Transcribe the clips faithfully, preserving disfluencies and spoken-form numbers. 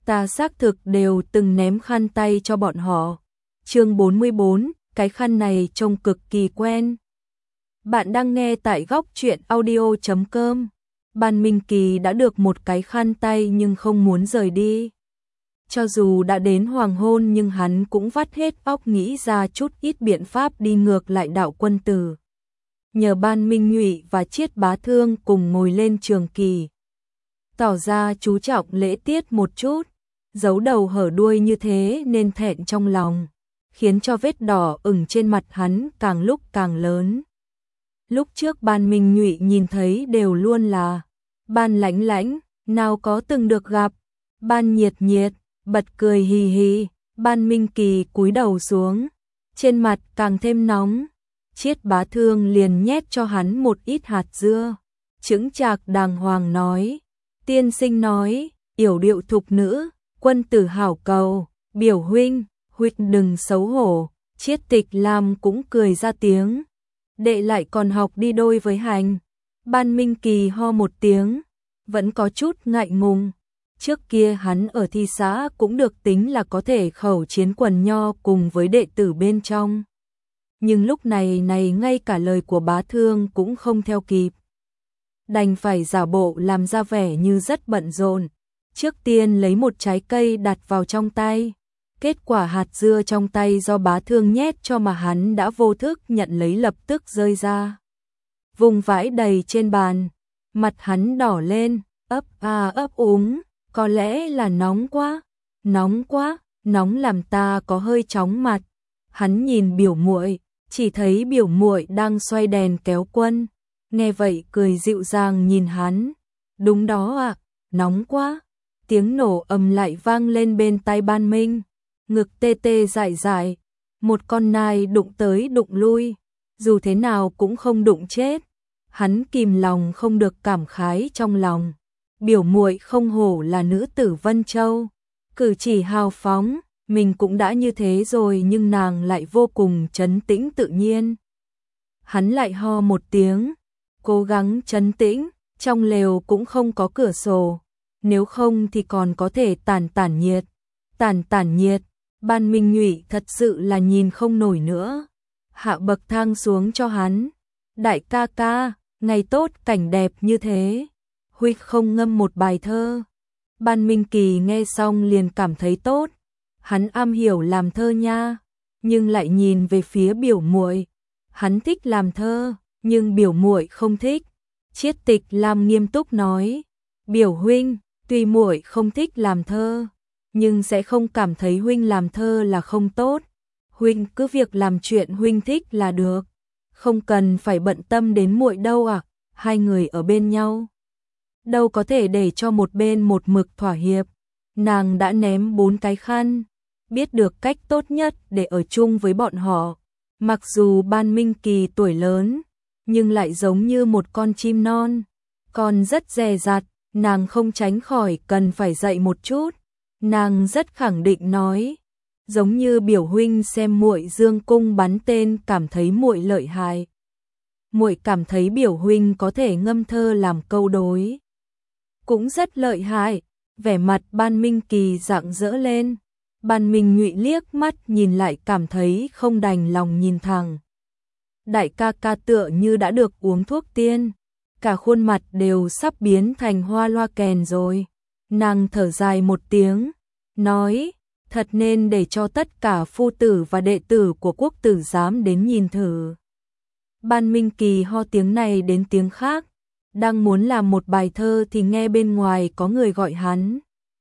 Ta xác thực đều từng ném khăn tay cho bọn họ. Chương bốn mươi bốn, cái khăn này trông cực kỳ quen. Bạn đang nghe tại góc truyện audio chấm com. Ban Minh Kỳ đã được một cái khăn tay nhưng không muốn rời đi. Cho dù đã đến hoàng hôn nhưng hắn cũng vắt hết óc nghĩ ra chút ít biện pháp đi ngược lại Đạo Quân Tử. Nhờ Ban Minh Nhụy và Chiết Bá Thương cùng ngồi lên trường kỳ, tỏ ra chú trọng lễ tiết một chút, giấu đầu hở đuôi như thế nên thẹn trong lòng, khiến cho vết đỏ ửng trên mặt hắn càng lúc càng lớn. Lúc trước Ban Minh Nhụy nhìn thấy đều luôn là Ban Lãnh Lãnh, nào có từng được gặp, Ban Nhiệt Nhiệt, bật cười hì hì, Ban Minh Kỳ cúi đầu xuống, trên mặt càng thêm nóng. Chiết Bá Thương liền nhét cho hắn một ít hạt dưa, chững chạc đàng hoàng nói, tiên sinh nói, yểu điệu thục nữ, quân tử hảo cầu, biểu huynh, huynh đừng xấu hổ. Chiết Tịch Lam cũng cười ra tiếng, đệ lại còn học đi đôi với hành. Ban Minh Kỳ ho một tiếng, vẫn có chút ngại ngùng. Trước kia hắn ở thi xã cũng được tính là có thể khẩu chiến quần nho cùng với đệ tử bên trong. Nhưng lúc này này ngay cả lời của Bá Thương cũng không theo kịp. Đành phải giả bộ làm ra vẻ như rất bận rộn. Trước tiên lấy một trái cây đặt vào trong tay. Kết quả hạt dưa trong tay do Bá Thương nhét cho mà hắn đã vô thức nhận lấy lập tức rơi ra. Vùng vãi đầy trên bàn. Mặt hắn đỏ lên, ấp a ấp úng. Có lẽ là nóng quá, nóng quá, nóng làm ta có hơi chóng mặt. Hắn nhìn biểu muội, chỉ thấy biểu muội đang xoay đèn kéo quân. Nghe vậy cười dịu dàng nhìn hắn. Đúng đó ạ, à, nóng quá. Tiếng nổ ầm lại vang lên bên tai Ban Minh. Ngực tê tê dại dại. Một con nai đụng tới đụng lui. Dù thế nào cũng không đụng chết. Hắn kìm lòng không được cảm khái trong lòng. Biểu muội không hổ là nữ tử Vân Châu. Cử chỉ hào phóng. Mình cũng đã như thế rồi nhưng nàng lại vô cùng trấn tĩnh tự nhiên. Hắn lại ho một tiếng. Cố gắng trấn tĩnh. Trong lều cũng không có cửa sổ. Nếu không thì còn có thể tản tản nhiệt. Tản tản nhiệt. Ban Minh Nhụy thật sự là nhìn không nổi nữa. Hạ bậc thang xuống cho hắn. Đại ca ca, ngày tốt cảnh đẹp như thế. Huy không ngâm một bài thơ. Ban Minh Kỳ nghe xong liền cảm thấy tốt. Hắn am hiểu làm thơ nha. Nhưng lại nhìn về phía biểu muội. Hắn thích làm thơ, nhưng biểu muội không thích. Chiết Tịch Lam nghiêm túc nói. Biểu huynh, tuy muội không thích làm thơ, nhưng sẽ không cảm thấy huynh làm thơ là không tốt. Huynh cứ việc làm chuyện huynh thích là được. Không cần phải bận tâm đến muội đâu ạ. À. Hai người ở bên nhau, đâu có thể để cho một bên một mực thỏa hiệp. Nàng đã ném bốn cái khăn, biết được cách tốt nhất để ở chung với bọn họ. Mặc dù Ban Minh Kỳ tuổi lớn, nhưng lại giống như một con chim non, còn rất dè dặt. Nàng không tránh khỏi cần phải dạy một chút. Nàng rất khẳng định nói, giống như biểu huynh xem muội dương cung bắn tên cảm thấy muội lợi hại. Muội cảm thấy biểu huynh có thể ngâm thơ làm câu đối, cũng rất lợi hại. Vẻ mặt Ban Minh Kỳ rạng rỡ lên. Ban Minh Nhụy liếc mắt nhìn lại cảm thấy không đành lòng nhìn thẳng. Đại ca ca tựa như đã được uống thuốc tiên, cả khuôn mặt đều sắp biến thành hoa loa kèn rồi. Nàng thở dài một tiếng, nói, thật nên để cho tất cả phu tử và đệ tử của quốc tử giám đến nhìn thử. Ban Minh Kỳ ho tiếng này đến tiếng khác, đang muốn làm một bài thơ thì nghe bên ngoài có người gọi hắn.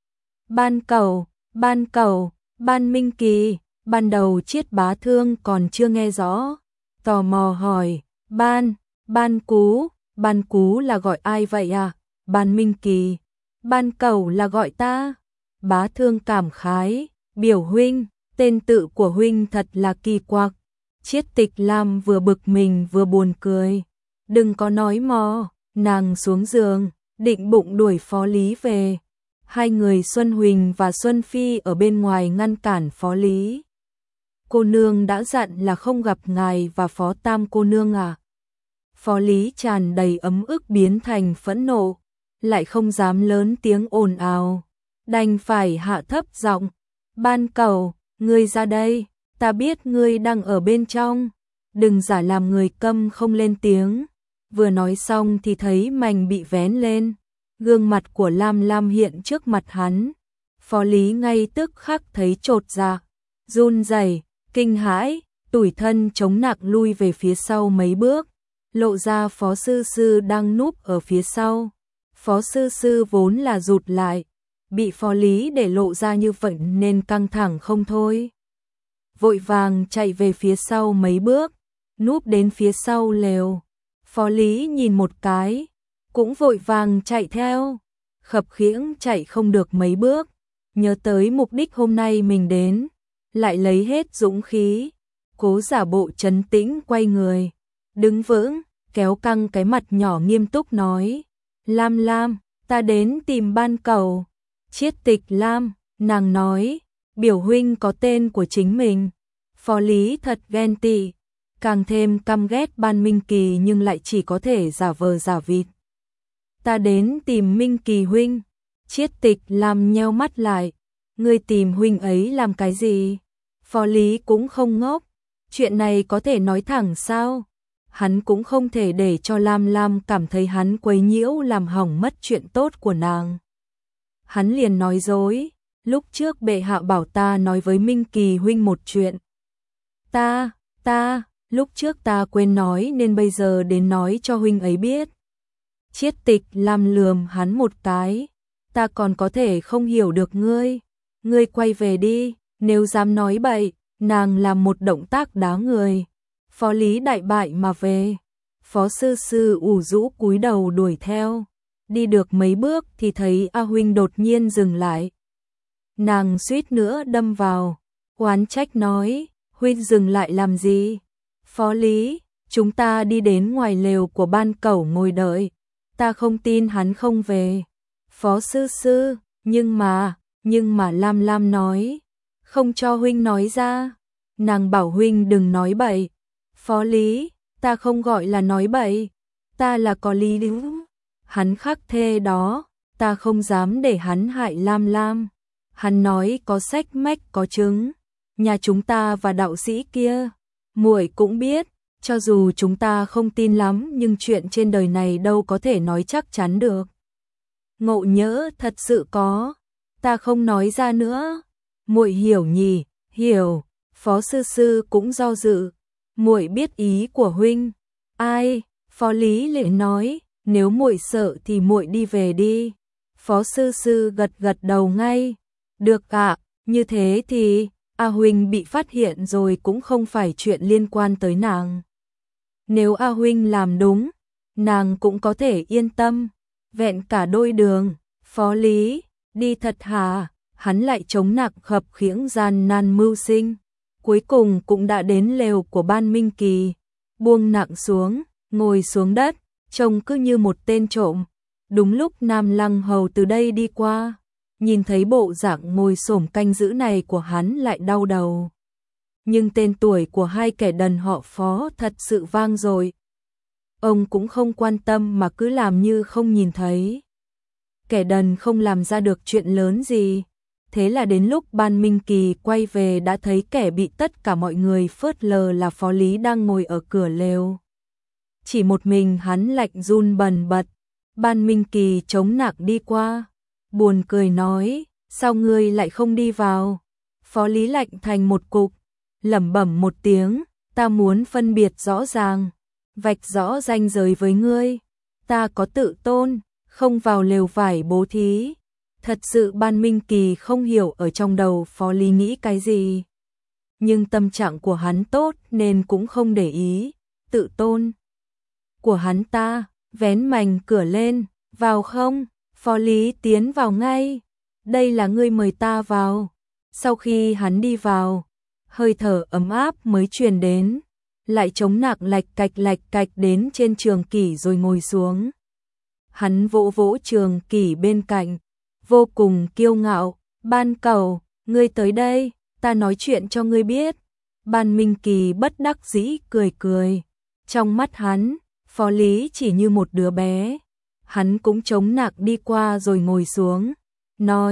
Ban Cẩu, Ban Cẩu, Ban Minh Kỳ. Ban đầu Chiết Bá Thương còn chưa nghe rõ, tò mò hỏi, Ban, Ban Cú, Ban Cú là gọi ai vậy à? Ban Minh Kỳ, Ban Cẩu là gọi ta. Bá Thương cảm khái, biểu huynh, tên tự của huynh thật là kỳ quặc. Chiết Tịch Lam vừa bực mình vừa buồn cười. Đừng có nói mò. Nàng xuống giường, định bụng đuổi Phó Lý về. Hai người Xuân Huỳnh và Xuân Phi ở bên ngoài ngăn cản Phó Lý. Cô nương đã dặn là không gặp ngài và Phó Tam cô nương à? Phó Lý tràn đầy ấm ức biến thành phẫn nộ, lại không dám lớn tiếng ồn ào. đành phải hạ thấp giọng, Ban Cẩu, ngươi ra đây, ta biết ngươi đang ở bên trong, đừng giả làm người câm không lên tiếng. Vừa nói xong thì thấy mảnh bị vén lên, gương mặt của Lam Lam hiện trước mặt hắn. Phó Lý ngay tức khắc thấy chột dạ, run rẩy, kinh hãi, tủi thân chống nặng lui về phía sau mấy bước, lộ ra Phó Sư Sư đang núp ở phía sau. Phó Sư Sư vốn là rụt lại, bị Phó Lý để lộ ra như vậy nên căng thẳng không thôi. Vội vàng chạy về phía sau mấy bước, núp đến phía sau lều. Phó Lý nhìn một cái, cũng vội vàng chạy theo, khập khiễng chạy không được mấy bước, nhớ tới mục đích hôm nay mình đến, lại lấy hết dũng khí, cố giả bộ trấn tĩnh quay người, đứng vững, kéo căng cái mặt nhỏ nghiêm túc nói, Lam Lam, ta đến tìm Ban Cẩu. Chiết Tịch Lam, nàng nói, biểu huynh có tên của chính mình. Phó Lý thật ghen tị, càng thêm căm ghét Ban Minh Kỳ nhưng lại chỉ có thể giả vờ giả vịt. Ta đến tìm Minh Kỳ huynh. Chiết Tịch Lam nheo mắt lại, ngươi tìm huynh ấy làm cái gì? Phó Lý cũng không ngốc, chuyện này có thể nói thẳng sao? Hắn cũng không thể để cho Lam Lam cảm thấy hắn quấy nhiễu làm hỏng mất chuyện tốt của nàng. Hắn liền nói dối, lúc trước bệ hạ bảo ta nói với Minh Kỳ huynh một chuyện. Ta, ta, lúc trước ta quên nói nên bây giờ đến nói cho huynh ấy biết. Chiết Tịch Lam lườm hắn một cái, ta còn có thể không hiểu được ngươi, ngươi quay về đi, nếu dám nói bậy, nàng làm một động tác đá người. Phó Lý đại bại mà về. Phó Sư Sư ủ rũ cúi đầu đuổi theo, đi được mấy bước thì thấy A huynh đột nhiên dừng lại. Nàng suýt nữa đâm vào, oán trách nói, huynh dừng lại làm gì? Phó Lý, chúng ta đi đến ngoài lều của Ban Cẩu ngồi đợi, ta không tin hắn không về. Phó Sư Sư, nhưng mà, nhưng mà Lam Lam nói, không cho huynh nói ra, nàng bảo huynh đừng nói bậy. Phó Lý, ta không gọi là nói bậy, ta là có lý lý. Hắn khắc thê đó, ta không dám để hắn hại Lam Lam. Hắn nói có sách mách có chứng, nhà chúng ta và đạo sĩ kia, muội cũng biết, cho dù chúng ta không tin lắm nhưng chuyện trên đời này đâu có thể nói chắc chắn được. Ngộ nhỡ thật sự có, ta không nói ra nữa. Muội hiểu nhỉ? Hiểu. Phó Sư Sư cũng do dự. Muội biết ý của huynh. Ai? Phó Lý Lệ nói, nếu muội sợ thì muội đi về đi. Phó Sư Sư gật gật đầu ngay. Được ạ, như thế thì A huynh bị phát hiện rồi cũng không phải chuyện liên quan tới nàng. Nếu A huynh làm đúng, nàng cũng có thể yên tâm. Vẹn cả đôi đường. Phó Lý, đi thật hả? Hắn lại chống nặng khập khiễng gian nan mưu sinh. Cuối cùng cũng đã đến lều của Ban Minh Kỳ, buông nặng xuống, ngồi xuống đất, trông cứ như một tên trộm. Đúng lúc Nam Lăng Hầu từ đây đi qua, nhìn thấy bộ dạng ngồi xổm canh giữ này của hắn lại đau đầu. Nhưng tên tuổi của hai kẻ đần họ Phó thật sự vang dội. Ông cũng không quan tâm mà cứ làm như không nhìn thấy. Kẻ đần không làm ra được chuyện lớn gì. Thế là đến lúc Ban Minh Kỳ quay về đã thấy kẻ bị tất cả mọi người phớt lờ là Phó Lý đang ngồi ở cửa lều. Chỉ một mình hắn lạnh run bần bật. Ban Minh Kỳ chống nặng đi qua, buồn cười nói, sao ngươi lại không đi vào? Phó Lý lạnh thành một cục, lẩm bẩm một tiếng, ta muốn phân biệt rõ ràng, vạch rõ ranh giới với ngươi. Ta có tự tôn, không vào lều vải bố thí. Thật sự Ban Minh Kỳ không hiểu ở trong đầu Phó Lý nghĩ cái gì. Nhưng tâm trạng của hắn tốt nên cũng không để ý. Tự tôn của hắn ta, vén mành cửa lên, vào không? Phó Lý tiến vào ngay. Đây là ngươi mời ta vào. Sau khi hắn đi vào, hơi thở ấm áp mới truyền đến. Lại chống nặng lạch cạch lạch cạch đến trên Trường Kỷ rồi ngồi xuống. Hắn vỗ vỗ Trường Kỷ bên cạnh, vô cùng kiêu ngạo, Ban Cẩu, ngươi tới đây, ta nói chuyện cho ngươi biết. Ban Minh Kỳ bất đắc dĩ cười cười. Trong mắt hắn, Phó Lý chỉ như một đứa bé. Hắn cũng chống nặng đi qua rồi ngồi xuống, nói,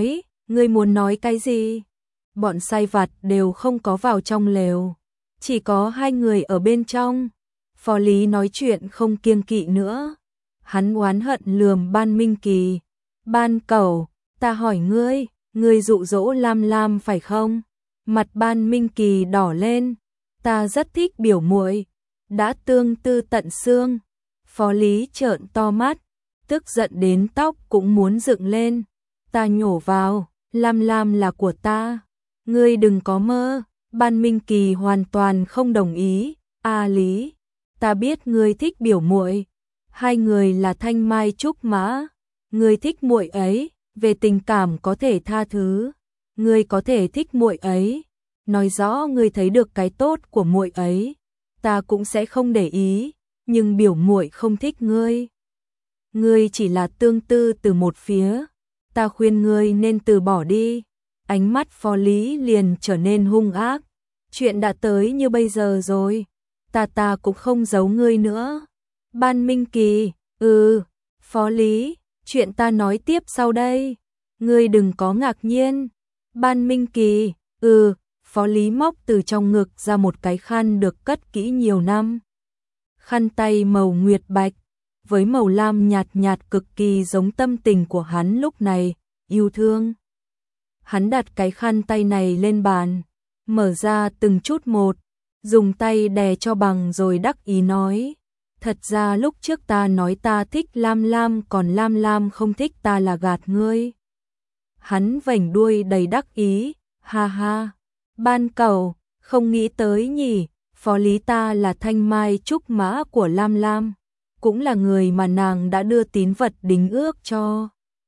Ngươi muốn nói cái gì? Bọn sai vặt đều không có vào trong lều, chỉ có hai người ở bên trong. Phó Lý nói chuyện không kiêng kỵ nữa. Hắn oán hận lườm Ban Minh Kỳ. Ban Cẩu, ta hỏi ngươi, ngươi dụ dỗ Lam Lam phải không? Mặt Ban Minh Kỳ đỏ lên. Ta rất thích biểu muội, đã tương tư tận xương. Phó Lý trợn to mắt, tức giận đến tóc cũng muốn dựng lên. Ta nhổ vào, Lam Lam là của ta. Ngươi đừng có mơ. Ban Minh Kỳ hoàn toàn không đồng ý. A Lý, ta biết ngươi thích biểu muội, hai người là thanh mai trúc mã, ngươi thích muội ấy, về tình cảm có thể tha thứ, ngươi có thể thích muội ấy, nói rõ ngươi thấy được cái tốt của muội ấy, ta cũng sẽ không để ý, nhưng biểu muội không thích ngươi. Ngươi chỉ là tương tư từ một phía, ta khuyên ngươi nên từ bỏ đi. Ánh mắt Phó Lý liền trở nên hung ác. Chuyện đã tới như bây giờ rồi, ta ta cũng không giấu ngươi nữa. Ban Minh Kỳ, ừ, Phó Lý, chuyện ta nói tiếp sau đây, ngươi đừng có ngạc nhiên. Ban Minh Kỳ, ừ, Phó Lý móc từ trong ngực ra một cái khăn được cất kỹ nhiều năm. Khăn tay màu nguyệt bạch, với màu lam nhạt nhạt cực kỳ giống tâm tình của hắn lúc này, yêu thương. Hắn đặt cái khăn tay này lên bàn, mở ra từng chút một, dùng tay đè cho bằng rồi đắc ý nói. Thật ra lúc trước ta nói ta thích Lam Lam, còn Lam Lam không thích ta là gạt ngươi. Hắn vểnh đuôi đầy đắc ý, ha ha. Ban Cẩu, không nghĩ tới nhỉ, Phó Lý ta là thanh mai trúc mã của Lam Lam, cũng là người mà nàng đã đưa tín vật đính ước cho.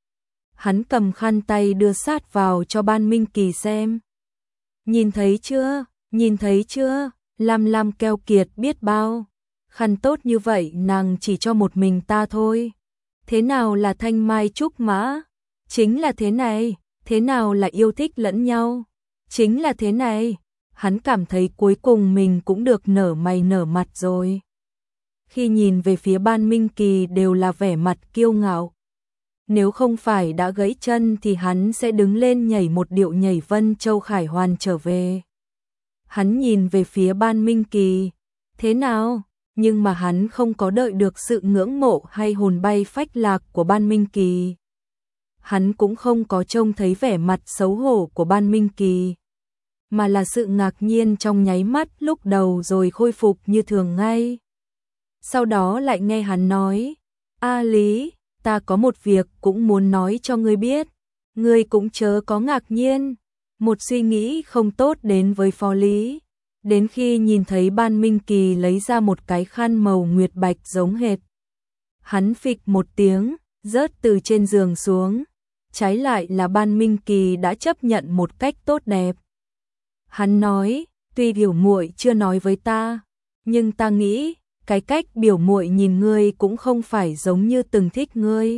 Hắn cầm khăn tay đưa sát vào cho Ban Minh Kỳ xem. Nhìn thấy chưa, nhìn thấy chưa, Lam Lam keo kiệt biết bao. Khăn tốt như vậy nàng chỉ cho một mình ta thôi. Thế nào là thanh mai trúc mã? Chính là thế này. Thế nào là yêu thích lẫn nhau? Chính là thế này. Hắn cảm thấy cuối cùng mình cũng được nở mày nở mặt rồi. Khi nhìn về phía Ban Minh Kỳ đều là vẻ mặt kiêu ngạo. Nếu không phải đã gãy chân thì hắn sẽ đứng lên nhảy một điệu nhảy Vân Châu Khải Hoàn trở về. Hắn nhìn về phía Ban Minh Kỳ. Thế nào? Nhưng mà hắn không có đợi được sự ngưỡng mộ hay hồn bay phách lạc của Ban Minh Kỳ. Hắn cũng không có trông thấy vẻ mặt xấu hổ của Ban Minh Kỳ, mà là sự ngạc nhiên trong nháy mắt lúc đầu rồi khôi phục như thường ngay. Sau đó lại nghe hắn nói, A Lý, ta có một việc cũng muốn nói cho ngươi biết, ngươi cũng chớ có ngạc nhiên. Một suy nghĩ không tốt đến với Phó Lý. Đến khi nhìn thấy Ban Minh Kỳ lấy ra một cái khăn màu nguyệt bạch giống hệt. Hắn phịch một tiếng, rớt từ trên giường xuống. Trái lại là Ban Minh Kỳ đã chấp nhận một cách tốt đẹp. Hắn nói, tuy biểu muội chưa nói với ta, nhưng ta nghĩ, cái cách biểu muội nhìn ngươi cũng không phải giống như từng thích ngươi.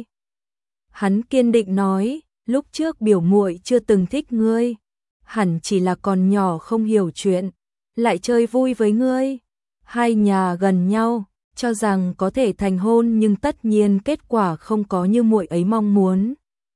Hắn kiên định nói, lúc trước biểu muội chưa từng thích ngươi, hẳn chỉ là còn nhỏ không hiểu chuyện, lại chơi vui với ngươi. Hai nhà gần nhau, cho rằng có thể thành hôn nhưng tất nhiên kết quả không có như muội ấy mong muốn.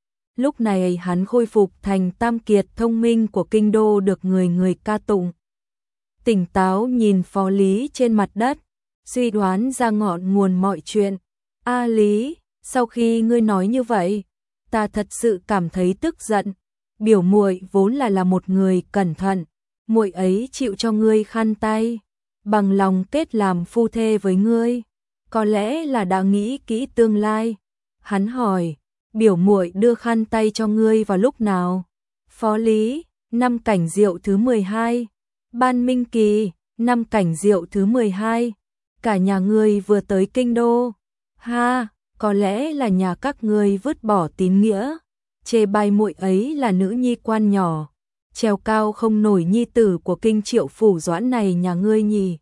Lúc này hắn khôi phục thành tam kiệt thông minh của kinh đô được người người ca tụng. Tỉnh táo nhìn Phó Lý trên mặt đất, suy đoán ra ngọn nguồn mọi chuyện. A Lý, sau khi ngươi nói như vậy, ta thật sự cảm thấy tức giận. Biểu muội vốn là là một người cẩn thận, muội ấy chịu cho ngươi khăn tay, bằng lòng kết làm phu thê với ngươi, có lẽ là đã nghĩ kỹ tương lai. Hắn hỏi, biểu muội đưa khăn tay cho ngươi vào lúc nào? Phó Lý, năm cảnh diệu thứ mười hai. Ban Minh Kỳ, năm cảnh diệu thứ mười hai. Cả nhà ngươi vừa tới kinh đô. Ha, có lẽ là nhà các ngươi vứt bỏ tín nghĩa, chê bai muội ấy là nữ nhi quan nhỏ, trèo cao không nổi nhi tử của kinh triệu phủ Doãn này nhà ngươi nhỉ.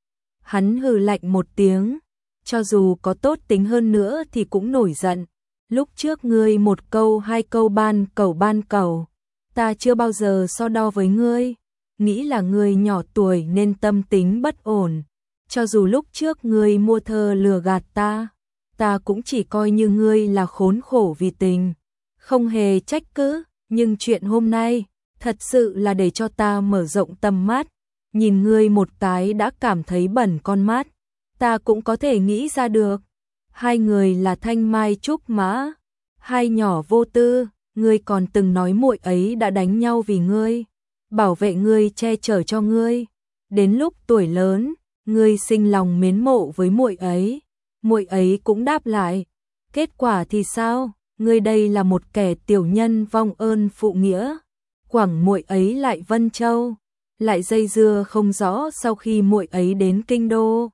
Hắn hừ lạnh một tiếng, cho dù có tốt tính hơn nữa thì cũng nổi giận. Lúc trước ngươi một câu hai câu ban cẩu ban cẩu, ta chưa bao giờ so đo với ngươi, nghĩ là ngươi nhỏ tuổi nên tâm tính bất ổn. Cho dù lúc trước ngươi mua thơ lừa gạt ta, ta cũng chỉ coi như ngươi là khốn khổ vì tình, không hề trách cứ. nhưng chuyện hôm nay thật sự là để cho ta mở rộng tầm mắt, nhìn ngươi một cái đã cảm thấy bẩn con mắt, ta cũng có thể nghĩ ra được. Hai người là thanh mai trúc mã, hai nhỏ vô tư, ngươi còn từng nói muội ấy đã đánh nhau vì ngươi, bảo vệ ngươi che chở cho ngươi. Đến lúc tuổi lớn, ngươi sinh lòng mến mộ với muội ấy, muội ấy cũng đáp lại. Kết quả thì sao? Ngươi đây là một kẻ tiểu nhân vong ơn phụ nghĩa. Quẳng muội ấy lại Vân Châu, lại dây dưa không rõ sau khi muội ấy đến kinh đô.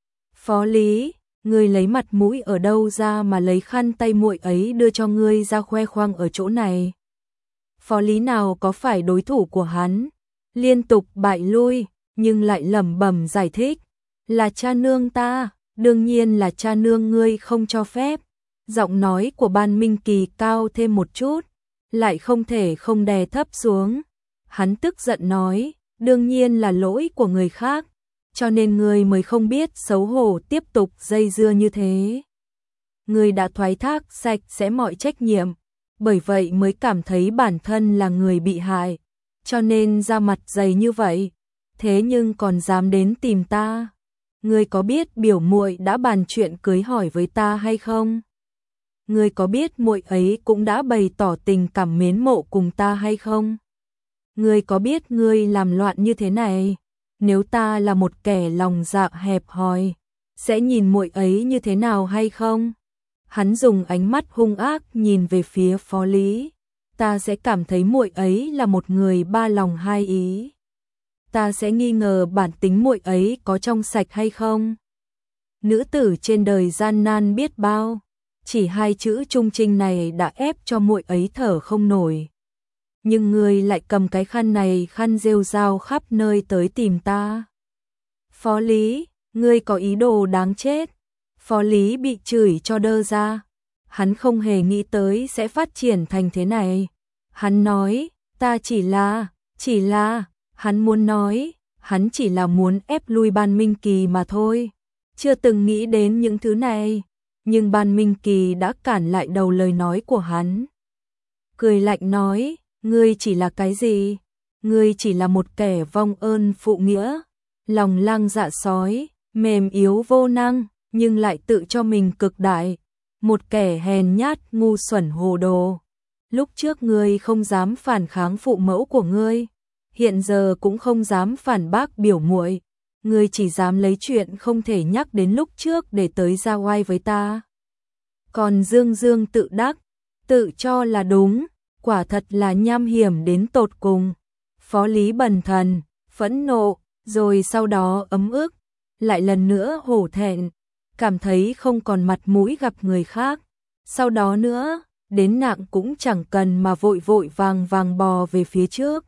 Phó Lý, ngươi lấy mặt mũi ở đâu ra mà lấy khăn tay muội ấy đưa cho ngươi ra khoe khoang ở chỗ này? Phó Lý nào có phải đối thủ của hắn, liên tục bại lui, nhưng lại lẩm bẩm giải thích, là cha nương ta, đương nhiên là cha nương ngươi không cho phép. Giọng nói của Ban Minh Kỳ cao thêm một chút, lại không thể không đè thấp xuống. Hắn tức giận nói, đương nhiên là lỗi của người khác, cho nên ngươi mới không biết xấu hổ tiếp tục dây dưa như thế. Ngươi đã thoái thác sạch sẽ mọi trách nhiệm, bởi vậy mới cảm thấy bản thân là người bị hại, cho nên ra mặt dày như vậy, thế nhưng còn dám đến tìm ta. Ngươi có biết biểu muội đã bàn chuyện cưới hỏi với ta hay không? Ngươi có biết muội ấy cũng đã bày tỏ tình cảm mến mộ cùng ta hay không? Ngươi có biết ngươi làm loạn như thế này, nếu ta là một kẻ lòng dạ hẹp hòi, sẽ nhìn muội ấy như thế nào hay không? Hắn dùng ánh mắt hung ác nhìn về phía Phó Lý, ta sẽ cảm thấy muội ấy là một người ba lòng hai ý. Ta sẽ nghi ngờ bản tính muội ấy có trong sạch hay không. Nữ tử trên đời gian nan biết bao, chỉ hai chữ trung trinh này đã ép cho muội ấy thở không nổi. Nhưng ngươi lại cầm cái khăn này khăn rêu rao khắp nơi tới tìm ta. Phó Lý, ngươi có ý đồ đáng chết. Phó Lý bị chửi cho đơ ra. Hắn không hề nghĩ tới sẽ phát triển thành thế này. Hắn nói, ta chỉ là, chỉ là, hắn muốn nói, hắn chỉ là muốn ép lui Ban Minh Kỳ mà thôi. Chưa từng nghĩ đến những thứ này, nhưng Ban Minh Kỳ đã cản lại đầu lời nói của hắn. Cười lạnh nói, ngươi chỉ là cái gì? Ngươi chỉ là một kẻ vong ơn phụ nghĩa, lòng lang dạ sói, mềm yếu vô năng, nhưng lại tự cho mình cực đại, một kẻ hèn nhát ngu xuẩn hồ đồ. Lúc trước ngươi không dám phản kháng phụ mẫu của ngươi, hiện giờ cũng không dám phản bác biểu muội, ngươi chỉ dám lấy chuyện không thể nhắc đến lúc trước để tới ra oai với ta. Còn dương dương tự đắc, tự cho là đúng, quả thật là nham hiểm đến tột cùng. Phó Lý bần thần, phẫn nộ, rồi sau đó ấm ức, lại lần nữa hổ thẹn, cảm thấy không còn mặt mũi gặp người khác. Sau đó nữa, đến nặng cũng chẳng cần mà vội vội vàng vàng bò về phía trước.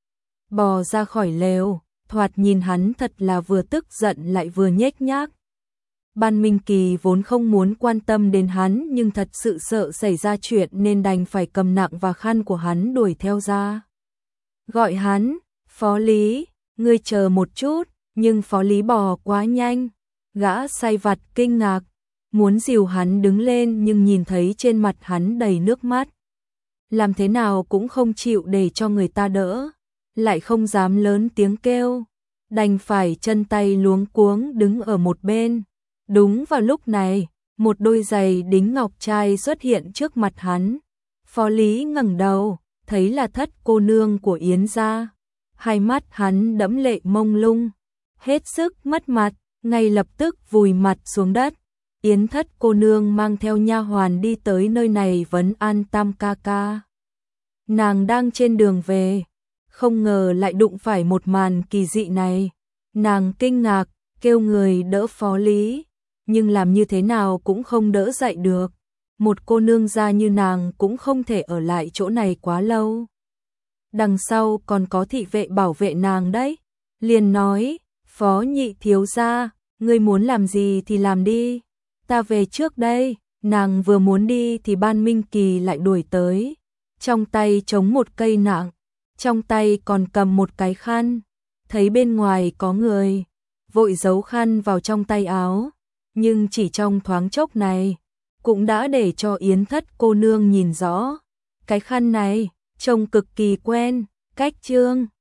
Bò ra khỏi lều, thoạt nhìn hắn thật là vừa tức giận lại vừa nhếch nhác. Ban Minh Kỳ vốn không muốn quan tâm đến hắn nhưng thật sự sợ xảy ra chuyện nên đành phải cầm nặng và khăn của hắn đuổi theo ra. Gọi hắn, Phó Lý, ngươi chờ một chút, nhưng Phó Lý bò quá nhanh. Gã sai vặt kinh ngạc, muốn dìu hắn đứng lên nhưng nhìn thấy trên mặt hắn đầy nước mắt. Làm thế nào cũng không chịu để cho người ta đỡ, lại không dám lớn tiếng kêu, đành phải chân tay luống cuống đứng ở một bên. Đúng vào lúc này, một đôi giày đính ngọc trai xuất hiện trước mặt hắn. Phó Lý ngẩng đầu, thấy là thất cô nương của Yến gia. Hai mắt hắn đẫm lệ mông lung, hết sức mất mặt, ngay lập tức vùi mặt xuống đất. Yến thất cô nương mang theo nha hoàn đi tới nơi này vấn an Tam ca ca. Nàng đang trên đường về, không ngờ lại đụng phải một màn kỳ dị này. Nàng kinh ngạc, kêu người đỡ Phó Lý, nhưng làm như thế nào cũng không đỡ dậy được. Một cô nương gia như nàng cũng không thể ở lại chỗ này quá lâu. Đằng sau còn có thị vệ bảo vệ nàng đấy. Liền nói, Phó nhị thiếu gia, ngươi muốn làm gì thì làm đi, ta về trước đây. Nàng vừa muốn đi thì Ban Minh Kỳ lại đuổi tới, trong tay chống một cây nặng, trong tay còn cầm một cái khăn. Thấy bên ngoài có người, vội giấu khăn vào trong tay áo, nhưng chỉ trong thoáng chốc này, cũng đã để cho Yến thất cô nương nhìn rõ. Cái khăn này, trông cực kỳ quen, cách Trương